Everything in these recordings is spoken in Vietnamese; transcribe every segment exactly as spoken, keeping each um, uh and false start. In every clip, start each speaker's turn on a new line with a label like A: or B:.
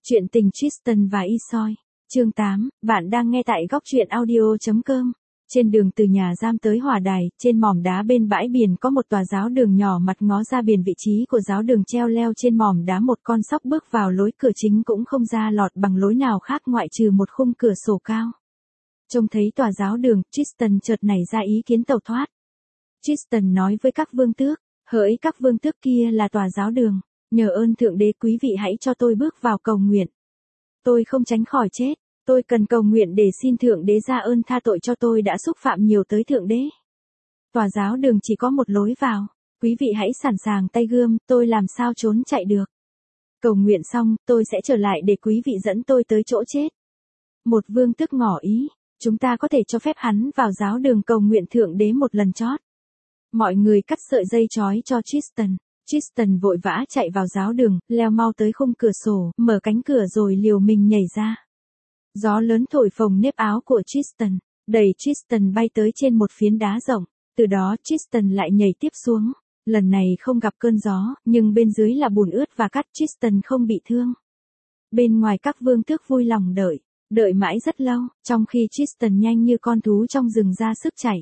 A: Chuyện tình Tristan và Isoi. Chương tám, bạn đang nghe tại góc truyện audio chấm com. Trên đường từ nhà giam tới hỏa đài, trên mỏm đá bên bãi biển có một tòa giáo đường nhỏ mặt ngó ra biển, vị trí của giáo đường treo leo trên mỏm đá, một con sóc bước vào lối cửa chính cũng không ra lọt bằng lối nào khác ngoại trừ một khung cửa sổ cao. Trông thấy tòa giáo đường, Tristan chợt nảy ra ý kiến tẩu thoát. Tristan nói với các vương tước, hỡi các vương tước, kia là tòa giáo đường, nhờ ơn Thượng Đế quý vị hãy cho tôi bước vào cầu nguyện. Tôi không tránh khỏi chết, tôi cần cầu nguyện để xin Thượng Đế ra ơn tha tội cho tôi đã xúc phạm nhiều tới Thượng Đế. Tòa giáo đường chỉ có một lối vào, quý vị hãy sẵn sàng tay gươm, tôi làm sao trốn chạy được. Cầu nguyện xong, tôi sẽ trở lại để quý vị dẫn tôi tới chỗ chết. Một vương tước ngỏ ý, chúng ta có thể cho phép hắn vào giáo đường cầu nguyện Thượng Đế một lần chót. Mọi người cắt sợi dây trói cho Tristan. Tristan vội vã chạy vào giáo đường, leo mau tới khung cửa sổ, mở cánh cửa rồi liều mình nhảy ra. Gió lớn thổi phồng nếp áo của Tristan, đẩy Tristan bay tới trên một phiến đá rộng. Từ đó Tristan lại nhảy tiếp xuống. Lần này không gặp cơn gió, nhưng bên dưới là bùn ướt và cát. Tristan không bị thương. Bên ngoài các vương tước vui lòng đợi, đợi mãi rất lâu, trong khi Tristan nhanh như con thú trong rừng ra sức chạy.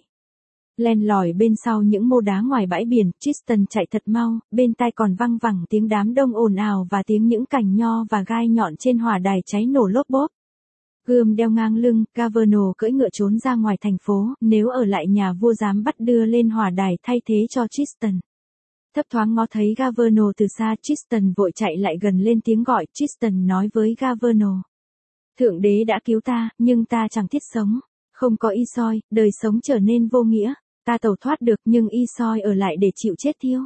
A: Len lỏi bên sau những mô đá ngoài bãi biển, Tristan chạy thật mau, bên tai còn văng vẳng tiếng đám đông ồn ào và tiếng những cành nho và gai nhọn trên hỏa đài cháy nổ lốp bốp. Gươm đeo ngang lưng, Gaverno cưỡi ngựa trốn ra ngoài thành phố, nếu ở lại nhà vua dám bắt đưa lên hỏa đài thay thế cho Tristan. Thấp thoáng ngó thấy Gaverno từ xa, Tristan vội chạy lại gần lên tiếng gọi. Tristan nói với Gaverno, Thượng Đế đã cứu ta, nhưng ta chẳng thiết sống. Không có Isoi, đời sống trở nên vô nghĩa. Ta tẩu thoát được nhưng Isoi ở lại để chịu chết thiêu.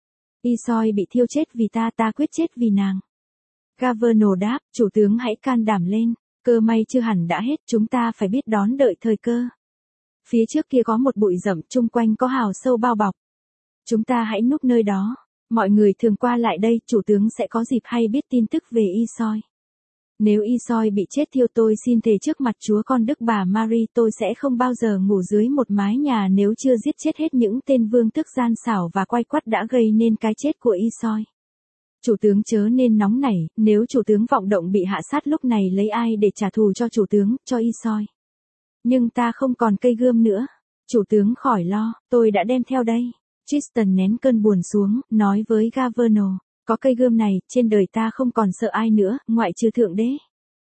A: Isoi bị thiêu chết vì ta, ta quyết chết vì nàng. Gaverno đáp, chủ tướng hãy can đảm lên, cơ may chưa hẳn đã hết, chúng ta phải biết đón đợi thời cơ. Phía trước kia có một bụi rậm, chung quanh có hào sâu bao bọc. Chúng ta hãy núp nơi đó, mọi người thường qua lại đây, chủ tướng sẽ có dịp hay biết tin tức về Isoi. Nếu Isoi bị chết thiêu, tôi xin thề trước mặt Chúa con Đức bà Mary, tôi sẽ không bao giờ ngủ dưới một mái nhà nếu chưa giết chết hết những tên vương tước gian xảo và quay quắt đã gây nên cái chết của Isoi. Chủ tướng chớ nên nóng nảy, nếu chủ tướng vọng động bị hạ sát lúc này lấy ai để trả thù cho chủ tướng, cho Isoi. Nhưng ta không còn cây gươm nữa. Chủ tướng khỏi lo, tôi đã đem theo đây. Tristan nén cơn buồn xuống, nói với Gaverno, có cây gươm này, trên đời ta không còn sợ ai nữa, ngoại trừ Thượng Đế.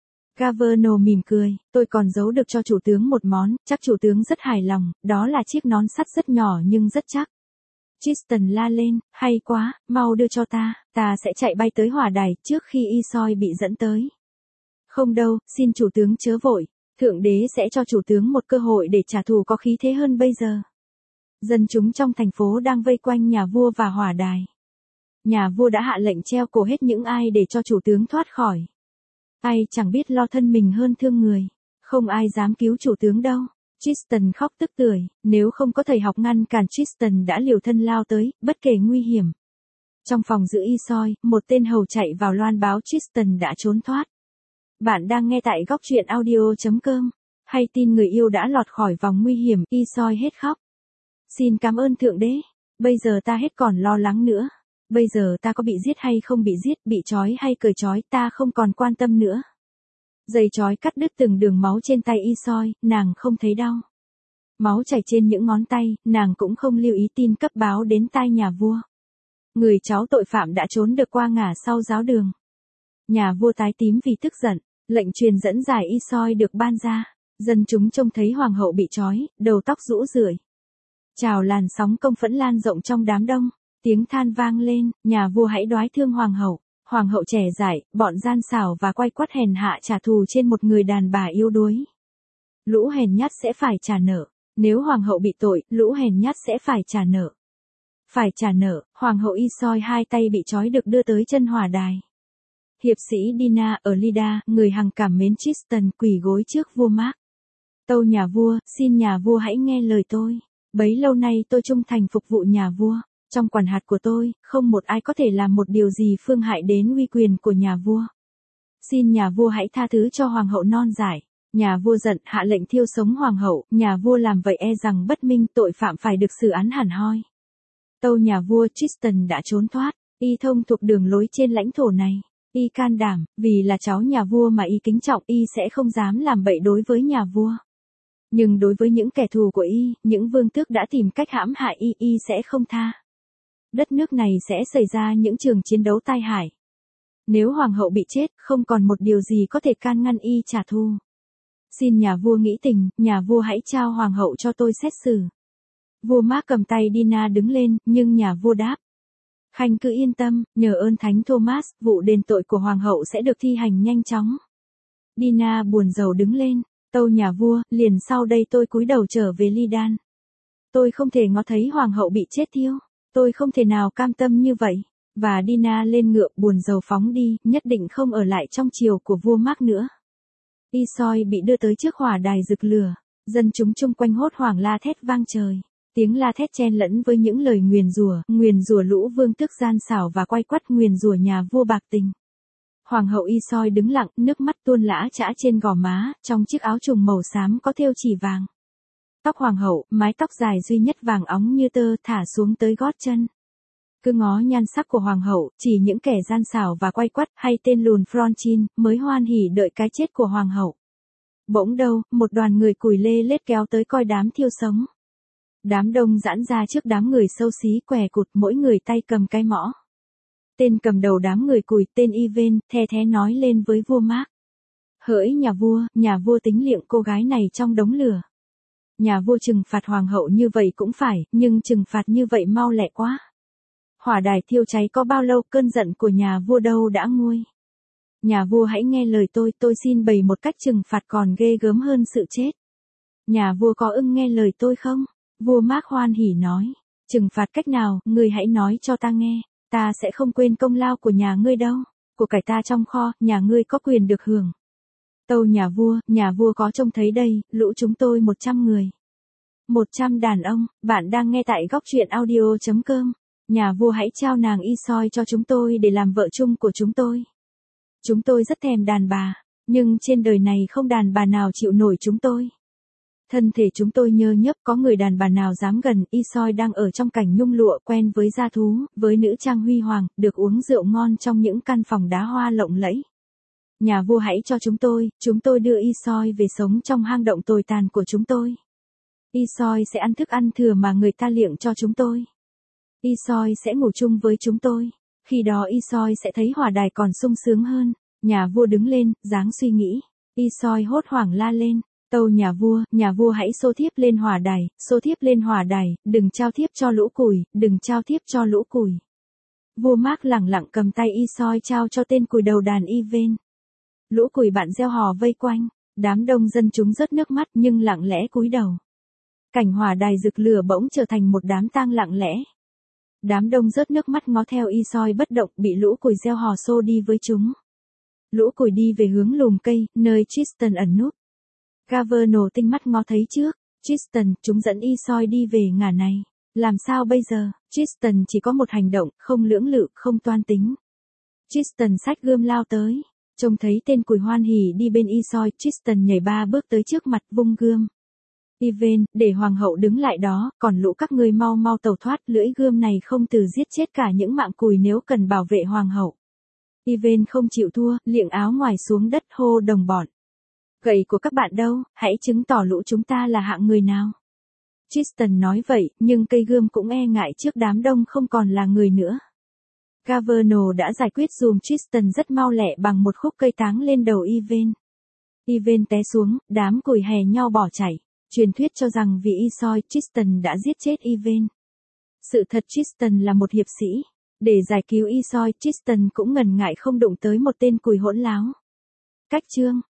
A: Gaverno mỉm cười, tôi còn giấu được cho chủ tướng một món, chắc chủ tướng rất hài lòng, đó là chiếc nón sắt rất nhỏ nhưng rất chắc. Tristan la lên, hay quá, mau đưa cho ta, ta sẽ chạy bay tới hỏa đài trước khi Isoi bị dẫn tới. Không đâu, xin chủ tướng chớ vội, Thượng Đế sẽ cho chủ tướng một cơ hội để trả thù có khí thế hơn bây giờ. Dân chúng trong thành phố đang vây quanh nhà vua và hỏa đài. Nhà vua đã hạ lệnh treo cổ hết những ai để cho chủ tướng thoát khỏi. Ai chẳng biết lo thân mình hơn thương người. Không ai dám cứu chủ tướng đâu. Tristan khóc tức tưởi, nếu không có thầy học ngăn cản, Tristan đã liều thân lao tới, bất kể nguy hiểm. Trong phòng giữ Isoi, một tên hầu chạy vào loan báo Tristan đã trốn thoát. Bạn đang nghe tại góc truyện audio chấm com. Hay tin người yêu đã lọt khỏi vòng nguy hiểm, Isoi hết khóc. Xin cảm ơn Thượng Đế, bây giờ ta hết còn lo lắng nữa. Bây giờ ta có bị giết hay không bị giết, bị trói hay cởi trói, ta không còn quan tâm nữa. Dây trói cắt đứt từng đường máu trên tay Isoi, nàng không thấy đau. Máu chảy trên những ngón tay, nàng cũng không lưu ý tin cấp báo đến tai nhà vua. Người cháu tội phạm đã trốn được qua ngả sau giáo đường. Nhà vua tái tím vì tức giận, lệnh truyền dẫn giải Isoi được ban ra. Dân chúng trông thấy hoàng hậu bị trói, đầu tóc rũ rượi. Trào làn sóng công phẫn lan rộng trong đám đông. Tiếng than vang lên, nhà vua hãy đoái thương hoàng hậu. Hoàng hậu trẻ dại, bọn gian xảo và quay quắt hèn hạ trả thù trên một người đàn bà yếu đuối. Lũ hèn nhát sẽ phải trả nợ. Nếu hoàng hậu bị tội, lũ hèn nhát sẽ phải trả nợ. Phải trả nợ, hoàng hậu Isoi hai tay bị trói được đưa tới chân hỏa đài. Hiệp sĩ Dina ở Lida, người hằng cảm mến Tristan, quỳ gối trước vua Mark. Tâu nhà vua, xin nhà vua hãy nghe lời tôi. Bấy lâu nay tôi trung thành phục vụ nhà vua. Trong quản hạt của tôi, không một ai có thể làm một điều gì phương hại đến uy quyền của nhà vua. Xin nhà vua hãy tha thứ cho hoàng hậu non dại. Nhà vua giận, hạ lệnh thiêu sống hoàng hậu, nhà vua làm vậy e rằng bất minh, tội phạm phải được xử án hẳn hoi. Tâu nhà vua, Tristan đã trốn thoát, y thông thuộc đường lối trên lãnh thổ này. Y can đảm, vì là cháu nhà vua mà y kính trọng, y sẽ không dám làm bậy đối với nhà vua. Nhưng đối với những kẻ thù của y, những vương tước đã tìm cách hãm hại y, y sẽ không tha. Đất nước này sẽ xảy ra những trường chiến đấu tai hại. Nếu hoàng hậu bị chết, không còn một điều gì có thể can ngăn y trả thù. Xin nhà vua nghĩ tình, nhà vua hãy trao hoàng hậu cho tôi xét xử. Vua Mark cầm tay Dina đứng lên, nhưng nhà vua đáp. Khanh cứ yên tâm, nhờ ơn Thánh Thomas, vụ đền tội của hoàng hậu sẽ được thi hành nhanh chóng. Dina buồn rầu đứng lên, tâu nhà vua, liền sau đây tôi cúi đầu trở về Lidan. Tôi không thể ngó thấy hoàng hậu bị chết thiêu, tôi không thể nào cam tâm như vậy. Và Dina lên ngựa buồn rầu phóng đi, nhất định không ở lại trong triều của vua Mark nữa. Y-soi bị đưa tới trước hỏa đài rực lửa, dân chúng chung quanh hốt hoảng la thét vang trời. Tiếng la thét chen lẫn với những lời nguyền rủa, nguyền rủa lũ vương tước gian xảo và quay quắt nguyền rủa nhà vua bạc tình. Hoàng hậu Y-soi đứng lặng, nước mắt tuôn lã chã trên gò má, trong chiếc áo trùng màu xám có thêu chỉ vàng. Tóc hoàng hậu, mái tóc dài duy nhất vàng óng như tơ thả xuống tới gót chân. Cứ ngó nhan sắc của hoàng hậu, chỉ những kẻ gian xảo và quay quắt hay tên lùn Fronchin mới hoan hỉ đợi cái chết của hoàng hậu. Bỗng đâu, một đoàn người cùi lê lết kéo tới coi đám thiêu sống. Đám đông giãn ra trước đám người xấu xí què cụt, mỗi người tay cầm cái mõ. Tên cầm đầu đám người cùi, tên Iven, the thé nói lên với vua Mark. Hỡi nhà vua, nhà vua tính liệng cô gái này trong đống lửa. Nhà vua trừng phạt hoàng hậu như vậy cũng phải, nhưng trừng phạt như vậy mau lẹ quá. Hỏa đài thiêu cháy có bao lâu, cơn giận của nhà vua đâu đã nguôi. Nhà vua hãy nghe lời tôi, tôi xin bày một cách trừng phạt còn ghê gớm hơn sự chết. Nhà vua có ưng nghe lời tôi không? Vua Mark hoan hỉ nói. Trừng phạt cách nào, ngươi hãy nói cho ta nghe, ta sẽ không quên công lao của nhà ngươi đâu. Của cải ta trong kho, nhà ngươi có quyền được hưởng. Tâu nhà vua, nhà vua có trông thấy đây, lũ chúng tôi một trăm người. Một trăm đàn ông, bạn đang nghe tại góc truyện audio chấm com. Nhà vua hãy trao nàng Y-soi cho chúng tôi để làm vợ chung của chúng tôi. Chúng tôi rất thèm đàn bà, nhưng trên đời này không đàn bà nào chịu nổi chúng tôi. Thân thể chúng tôi nhơ nhớp, có người đàn bà nào dám gần. Y-soi đang ở trong cảnh nhung lụa, quen với gia thú, với nữ trang huy hoàng, được uống rượu ngon trong những căn phòng đá hoa lộng lẫy. Nhà vua hãy cho chúng tôi, chúng tôi đưa Y-soi về sống trong hang động tồi tàn của chúng tôi. Y-soi sẽ ăn thức ăn thừa mà người ta liệng cho chúng tôi. Y-soi sẽ ngủ chung với chúng tôi. Khi đó Y-soi sẽ thấy hỏa đài còn sung sướng hơn. Nhà vua đứng lên, dáng suy nghĩ. Y-soi hốt hoảng la lên. Tâu nhà vua, nhà vua hãy xô thiếp lên hỏa đài, xô thiếp lên hỏa đài, đừng trao thiếp cho lũ cùi, đừng trao thiếp cho lũ cùi. Vua Mark lẳng lặng cầm tay Y-soi trao cho tên cùi đầu đàn Iven. Lũ cùi bạn reo hò vây quanh, đám đông dân chúng rớt nước mắt nhưng lặng lẽ cúi đầu. Cảnh hỏa đài rực lửa bỗng trở thành một đám tang lặng lẽ. Đám đông rớt nước mắt ngó theo Y-soi bất động, bị lũ cùi reo hò xô đi với chúng. Lũ cùi đi về hướng lùm cây, nơi Tristan ẩn núp. Gaverno tinh mắt ngó thấy trước. Tristan, chúng dẫn Y-soi đi về ngả này. Làm sao bây giờ? Tristan chỉ có một hành động, không lưỡng lự, không toan tính. Tristan xách gươm lao tới. Trông thấy tên cùi hoan hỉ đi bên Y-soi, Tristan nhảy ba bước tới trước mặt, vung gươm. Iven, để hoàng hậu đứng lại đó, còn lũ các ngươi mau mau tẩu thoát, lưỡi gươm này không từ giết chết cả những mạng cùi nếu cần bảo vệ hoàng hậu. Iven không chịu thua, liệng áo ngoài xuống đất hô đồng bọn. Gậy của các bạn đâu, hãy chứng tỏ lũ chúng ta là hạng người nào. Tristan nói vậy, nhưng cây gươm cũng e ngại trước đám đông không còn là người nữa. Gaverno đã giải quyết dùm Tristan rất mau lẹ bằng một khúc cây táng lên đầu Iven. Iven té xuống, đám cùi hè nhau bỏ chạy. Truyền thuyết cho rằng vì Y-soi, Tristan đã giết chết Iven. Sự thật Tristan là một hiệp sĩ. Để giải cứu Y-soi, Tristan cũng ngần ngại không đụng tới một tên cùi hỗn láo. Cách chương